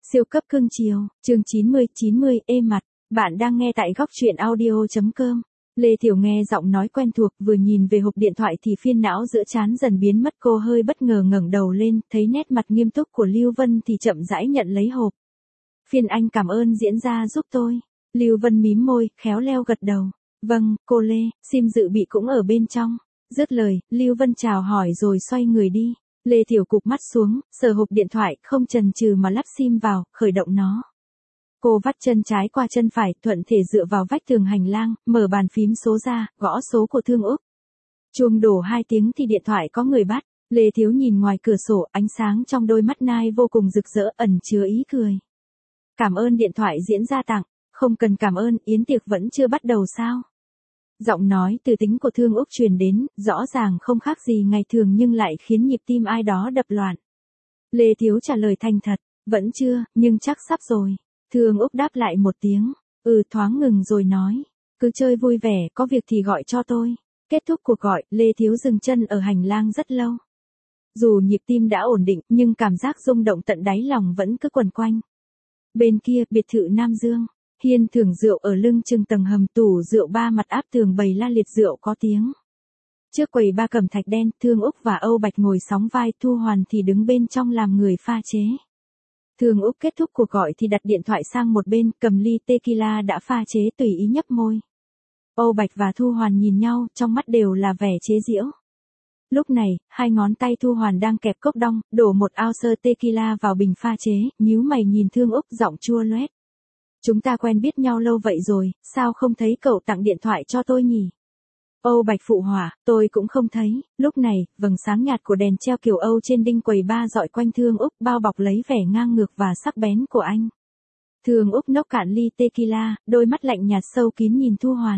Siêu cấp cưng chiều, chương 90 êm mặt, bạn đang nghe tại góc truyện audio.com. Lê Thiểu nghe giọng nói quen thuộc, vừa nhìn về hộp điện thoại thì phiên não giữa trán dần biến mất, cô hơi bất ngờ ngẩng đầu lên, thấy nét mặt nghiêm túc của Lưu Vân thì chậm rãi nhận lấy hộp. Phiền anh cảm ơn diễn ra giúp tôi. Lưu Vân mím môi, khéo léo gật đầu. Vâng, cô Lê, sim dự bị cũng ở bên trong. Dứt lời, Lưu Vân chào hỏi rồi xoay người đi. Lê Thiểu cụp mắt xuống, sờ hộp điện thoại, không chần chừ mà lắp sim vào, khởi động nó. Cô vắt chân trái qua chân phải, thuận thể dựa vào vách tường hành lang, mở bàn phím số ra, gõ số của Thương Úc. Chuông đổ 2 tiếng thì điện thoại có người bắt. Lê Thiếu nhìn ngoài cửa sổ, ánh sáng trong đôi mắt nai vô cùng rực rỡ, ẩn chứa ý cười. Cảm ơn điện thoại diễn ra tặng. Không cần cảm ơn, yến tiệc vẫn chưa bắt đầu sao? Giọng nói từ tính của Thương Úc truyền đến, rõ ràng không khác gì ngày thường nhưng lại khiến nhịp tim ai đó đập loạn. Lê Thiếu trả lời thành thật, vẫn chưa, nhưng chắc sắp rồi. Thương Úc đáp lại một tiếng, thoáng ngừng rồi nói, cứ chơi vui vẻ, có việc thì gọi cho tôi. Kết thúc cuộc gọi, Lê Thiếu dừng chân ở hành lang rất lâu. Dù nhịp tim đã ổn định, nhưng cảm giác rung động tận đáy lòng vẫn cứ quẩn quanh. Bên kia, biệt thự Nam Dương. Hiên thưởng rượu ở lưng chừng tầng hầm, tủ rượu 3 mặt áp tường bày la liệt rượu có tiếng. Trước quầy ba cẩm thạch đen, Thương Úc và Âu Bạch ngồi sóng vai, Thu Hoàn thì đứng bên trong làm người pha chế. Thương Úc kết thúc cuộc gọi thì đặt điện thoại sang một bên, cầm ly tequila đã pha chế tùy ý nhấp môi. Âu Bạch và Thu Hoàn nhìn nhau, trong mắt đều là vẻ chế giễu. Lúc này, 2 ngón tay Thu Hoàn đang kẹp cốc đong, đổ một ao sơ tequila vào bình pha chế, nhíu mày nhìn Thương Úc, giọng chua loét. Chúng ta quen biết nhau lâu vậy rồi, sao không thấy cậu tặng điện thoại cho tôi nhỉ? Âu Bạch phụ họa, tôi cũng không thấy. Lúc này, vầng sáng nhạt của đèn treo kiểu Âu trên đinh quầy ba dọi quanh Thương Úc, bao bọc lấy vẻ ngang ngược và sắc bén của anh. Thương Úc nốc cạn ly tequila, đôi mắt lạnh nhạt sâu kín nhìn Thu Hoàn.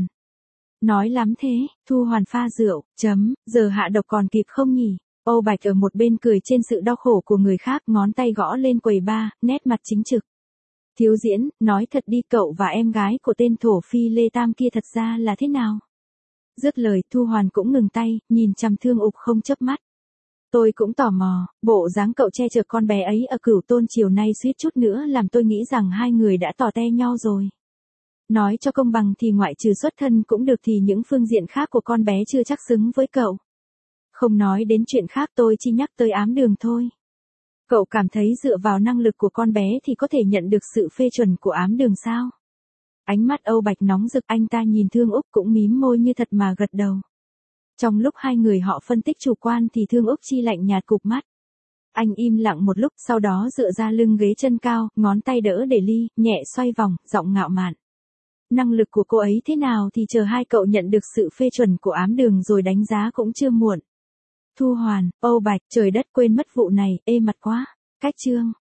Nói lắm thế, Thu Hoàn pha rượu, giờ hạ độc còn kịp không nhỉ? Âu Bạch ở một bên cười trên sự đau khổ của người khác, ngón tay gõ lên quầy ba, nét mặt chính trực. Thiếu diễn, nói thật đi, cậu và em gái của tên thổ phi Lê Tam kia thật ra là thế nào? Dứt lời, Thu Hoàn cũng ngừng tay, nhìn chằm Thương Úc không chớp mắt. Tôi cũng tò mò, bộ dáng cậu che chở con bé ấy ở Cửu Tôn chiều nay suýt chút nữa làm tôi nghĩ rằng hai người đã tỏ te nhau rồi. Nói cho công bằng thì ngoại trừ xuất thân cũng được thì những phương diện khác của con bé chưa chắc xứng với cậu. Không nói đến chuyện khác, tôi chỉ nhắc tới Ám Đường thôi. Cậu cảm thấy dựa vào năng lực của con bé thì có thể nhận được sự phê chuẩn của Ám Đường sao? Ánh mắt Âu Bạch nóng rực, anh ta nhìn Thương Úc cũng mím môi như thật mà gật đầu. Trong lúc hai người họ phân tích chủ quan thì Thương Úc chi lạnh nhạt cụp mắt. Anh im lặng một lúc, sau đó dựa ra lưng ghế chân cao, ngón tay đỡ để ly, nhẹ xoay vòng, giọng ngạo mạn. Năng lực của cô ấy thế nào thì chờ hai cậu nhận được sự phê chuẩn của Ám Đường rồi đánh giá cũng chưa muộn. Thu Hoàn, Âu Bạch, trời đất, quên mất vụ này, ê mặt quá. Cách chương.